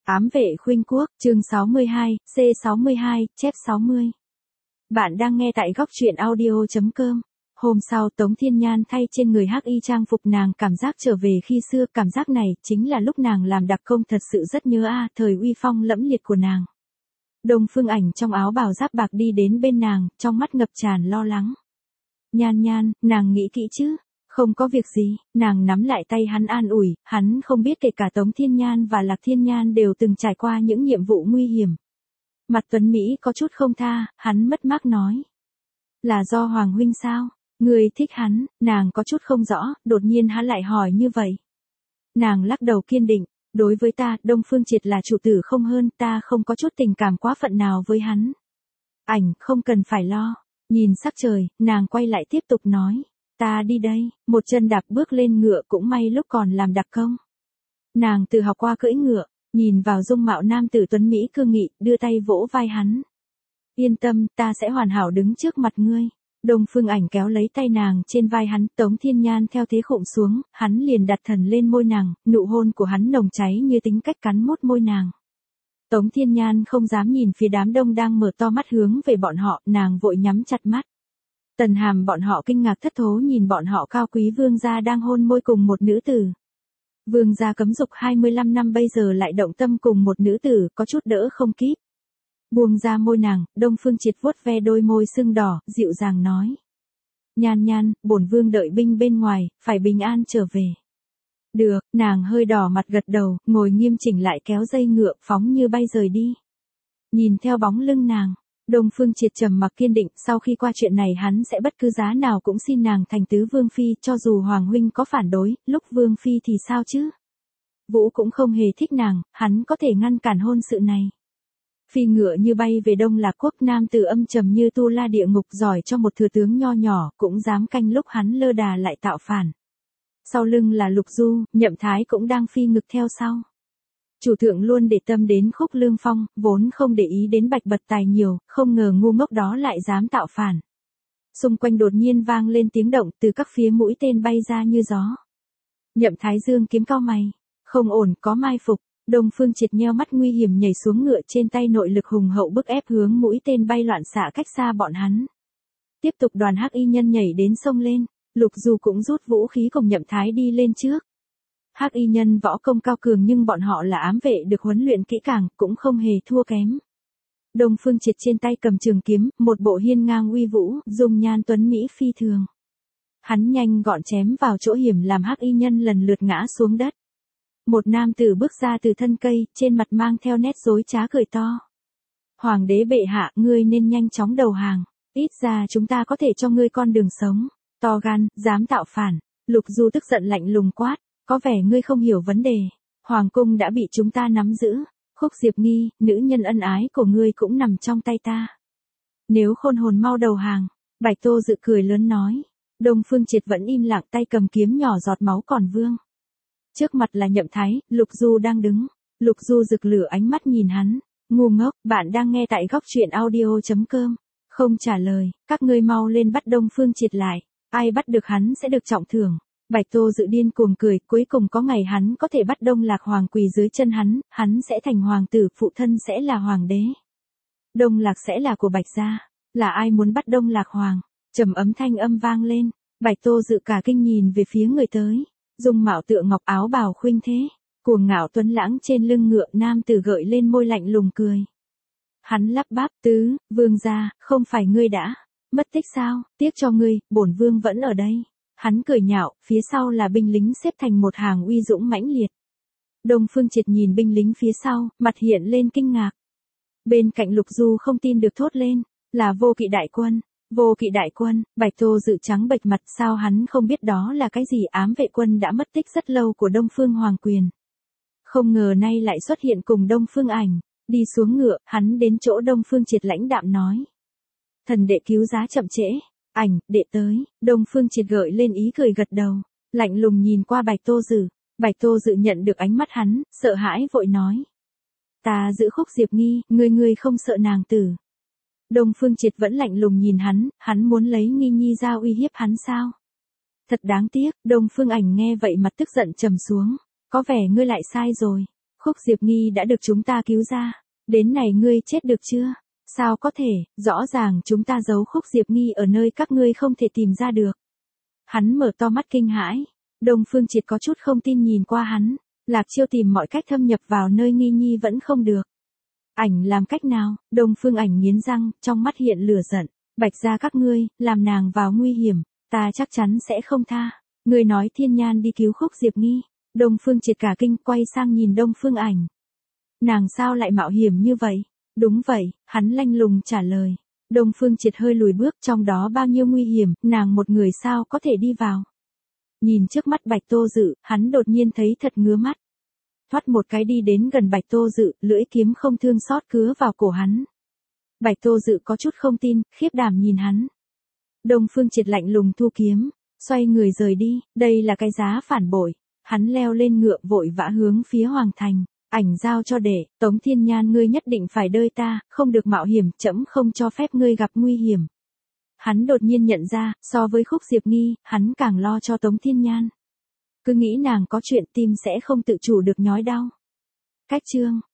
Ám vệ khuynh quốc, chương 62, C62, chép 60. Bạn đang nghe tại góc truyện audio.com. Hôm sau Tống Thiên Nhan thay trên người hắc y trang phục, nàng cảm giác trở về khi xưa, cảm giác này chính là lúc nàng làm đặc công, thật sự rất nhớ thời uy phong lẫm liệt của nàng. Đông Phương Ảnh trong áo bào giáp bạc đi đến bên nàng, trong mắt ngập tràn lo lắng. Nhan Nhan, nàng nghĩ kỹ chứ? Không có việc gì, nàng nắm lại tay hắn an ủi, hắn không biết kể cả Tống Thiên Nhan và Lạc Thiên Nhan đều từng trải qua những nhiệm vụ nguy hiểm. Mặt Tuấn Mỹ có chút không tha, hắn mất mát nói. Là do Hoàng huynh sao? Người thích hắn, nàng có chút không rõ, đột nhiên hắn lại hỏi như vậy. Nàng lắc đầu kiên định, đối với ta, Đông Phương Triệt là chủ tử không hơn, ta không có chút tình cảm quá phận nào với hắn. Ảnh, không cần phải lo. Nhìn sắc trời, nàng quay lại tiếp tục nói. Ta đi đây, một chân đạp bước lên ngựa, cũng may lúc còn làm đặc công. Nàng tự học qua cưỡi ngựa, nhìn vào dung mạo nam tử tuấn Mỹ cương nghị, đưa tay vỗ vai hắn. Yên tâm, ta sẽ hoàn hảo đứng trước mặt ngươi. Đông Phương Ảnh kéo lấy tay nàng trên vai hắn, Tống Thiên Nhan theo thế khụm xuống, hắn liền đặt thần lên môi nàng, nụ hôn của hắn nồng cháy như tính cách cắn mốt môi nàng. Tống Thiên Nhan không dám nhìn phía đám đông đang mở to mắt hướng về bọn họ, nàng vội nhắm chặt mắt. Tần Hàm bọn họ kinh ngạc thất thố nhìn bọn họ cao quý vương gia đang hôn môi cùng một nữ tử. Vương gia cấm dục 25 năm bây giờ lại động tâm cùng một nữ tử, có chút đỡ không kịp. Buông ra môi nàng, Đông Phương Triệt vuốt ve đôi môi sưng đỏ, dịu dàng nói. Nhan Nhan, bổn vương đợi binh bên ngoài, phải bình an trở về. Được, nàng hơi đỏ mặt gật đầu, ngồi nghiêm chỉnh lại kéo dây ngựa, phóng như bay rời đi. Nhìn theo bóng lưng nàng, Đông Phương Triệt trầm mặc kiên định, sau khi qua chuyện này hắn sẽ bất cứ giá nào cũng xin nàng thành tứ vương phi, cho dù Hoàng huynh có phản đối, lúc vương phi thì sao chứ? Vũ cũng không hề thích nàng, hắn có thể ngăn cản hôn sự này. Phi ngựa như bay về Đông Lạc Quốc, nam tử âm trầm như tu la địa ngục, giỏi cho một thừa tướng nho nhỏ, cũng dám canh lúc hắn lơ đà lại tạo phản. Sau lưng là Lục Du, Nhậm Thái cũng đang phi ngực theo sau. Chủ thượng luôn để tâm đến Khúc Lương Phong, vốn không để ý đến Bạch Bật Tài nhiều, không ngờ ngu ngốc đó lại dám tạo phản. Xung quanh đột nhiên vang lên tiếng động, từ các phía mũi tên bay ra như gió. Nhậm Thái Dương kiếm cau mày, không ổn, có mai phục. Đông Phương Triệt nheo mắt nguy hiểm nhảy xuống ngựa, trên tay nội lực hùng hậu bức ép hướng mũi tên bay loạn xạ cách xa bọn hắn. Tiếp tục đoàn hắc y nhân nhảy đến sông lên, Lục Du cũng rút vũ khí cùng Nhậm Thái đi lên trước. Hắc y nhân võ công cao cường nhưng bọn họ là ám vệ được huấn luyện kỹ càng, cũng không hề thua kém. Đông Phương Triệt trên tay cầm trường kiếm, một bộ hiên ngang uy vũ, dung nhan tuấn mỹ phi thường. Hắn nhanh gọn chém vào chỗ hiểm làm hắc y nhân lần lượt ngã xuống đất. Một nam tử bước ra từ thân cây, trên mặt mang theo nét dối trá cười to. Hoàng đế bệ hạ, ngươi nên nhanh chóng đầu hàng, ít ra chúng ta có thể cho ngươi con đường sống. To gan, dám tạo phản. Lục Du tức giận lạnh lùng quát, có vẻ ngươi không hiểu vấn đề. Hoàng cung đã bị chúng ta nắm giữ. Khúc Diệp Nghi, nữ nhân ân ái của ngươi cũng nằm trong tay ta. Nếu khôn hồn mau đầu hàng. Bạch Tô Dự cười lớn nói. Đông Phương Triệt vẫn im lặng, tay cầm kiếm nhỏ giọt máu còn vương. Trước mặt là Nhậm Thái, Lục Du đang đứng. Lục Du rực lửa ánh mắt nhìn hắn. Ngu ngốc, bạn đang nghe tại góc truyện audio.com. Không trả lời, các ngươi mau lên bắt Đông Phương Triệt lại. Ai bắt được hắn sẽ được trọng thưởng. Bạch Tô Dự điên cuồng cười, cuối cùng có ngày hắn có thể bắt Đông Lạc Hoàng quỳ dưới chân hắn sẽ thành hoàng tử, phụ thân sẽ là hoàng đế. Đông Lạc sẽ là của Bạch gia. Là ai muốn bắt Đông Lạc Hoàng? Trầm ấm thanh âm vang lên. Bạch Tô Dự cả kinh nhìn về phía người tới. Dung mạo tựa ngọc, áo bào khuynh thế, cuồng ngạo tuấn lãng, trên lưng ngựa, nam tử gợi lên môi lạnh lùng cười. Hắn lắp bắp, tứ, vương gia, không phải ngươi đã mất tích sao? Tiếc cho ngươi, bổn vương vẫn ở đây. Hắn cười nhạo, phía sau là binh lính xếp thành một hàng uy dũng mãnh liệt. Đông Phương Triệt nhìn binh lính phía sau, mặt hiện lên kinh ngạc. Bên cạnh Lục Du không tin được thốt lên, là Vô Kỵ đại quân. Vô Kỵ đại quân. Bạch Tô Dự trắng bệch mặt, sao hắn không biết đó là cái gì? Ám vệ quân đã mất tích rất lâu của Đông Phương Hoàng Quyền. Không ngờ nay lại xuất hiện cùng Đông Phương Ảnh. Đi xuống ngựa, hắn đến chỗ Đông Phương Triệt lãnh đạm nói. Thần đệ cứu giá chậm trễ. Ảnh, đệ tới. Đông Phương Triệt gợi lên ý cười gật đầu. Lạnh lùng nhìn qua Bạch Tô Dự. Bạch Tô Dự nhận được ánh mắt hắn, sợ hãi vội nói. Ta giữ Khúc Diệp Nghi, ngươi không sợ nàng tử. Đông Phương Triệt vẫn lạnh lùng nhìn hắn muốn lấy Nghi Nhi ra uy hiếp hắn sao? Thật đáng tiếc. Đông Phương Ảnh nghe vậy mặt tức giận trầm xuống. Có vẻ ngươi lại sai rồi. Khúc Diệp Nghi đã được chúng ta cứu ra. Đến này ngươi chết được chưa? Sao có thể, rõ ràng chúng ta giấu Khúc Diệp Nghi ở nơi các ngươi không thể tìm ra được. Hắn mở to mắt kinh hãi. Đông Phương Triệt có chút không tin nhìn qua hắn. Lạc Chiêu tìm mọi cách thâm nhập vào nơi Nghi Nhi vẫn không được. Ảnh làm cách nào? Đông Phương Ảnh nghiến răng, trong mắt hiện lửa giận. Bạch gia các ngươi, làm nàng vào nguy hiểm, ta chắc chắn sẽ không tha. Ngươi nói Thiên Nhan đi cứu Khúc Diệp Nghi. Đông Phương Triệt cả kinh quay sang nhìn Đông Phương Ảnh. Nàng sao lại mạo hiểm như vậy? Đúng vậy, hắn lanh lùng trả lời. Đông Phương Triệt hơi lùi bước, trong đó bao nhiêu nguy hiểm, nàng một người sao có thể đi vào. Nhìn trước mắt Bạch Tô Dự, hắn đột nhiên thấy thật ngứa mắt. Thoát một cái đi đến gần Bạch Tô Dự, lưỡi kiếm không thương xót cứa vào cổ hắn. Bạch Tô Dự có chút không tin, khiếp đảm nhìn hắn. Đông Phương Triệt lạnh lùng thu kiếm, xoay người rời đi, đây là cái giá phản bội. Hắn leo lên ngựa vội vã hướng phía Hoàng Thành. Ảnh giao cho đệ, Tống Thiên Nhan ngươi nhất định phải đợi ta, không được mạo hiểm, trẫm không cho phép ngươi gặp nguy hiểm. Hắn đột nhiên nhận ra, so với Khúc Diệp Nghi, hắn càng lo cho Tống Thiên Nhan. Cứ nghĩ nàng có chuyện tim sẽ không tự chủ được nhói đau. Cách chương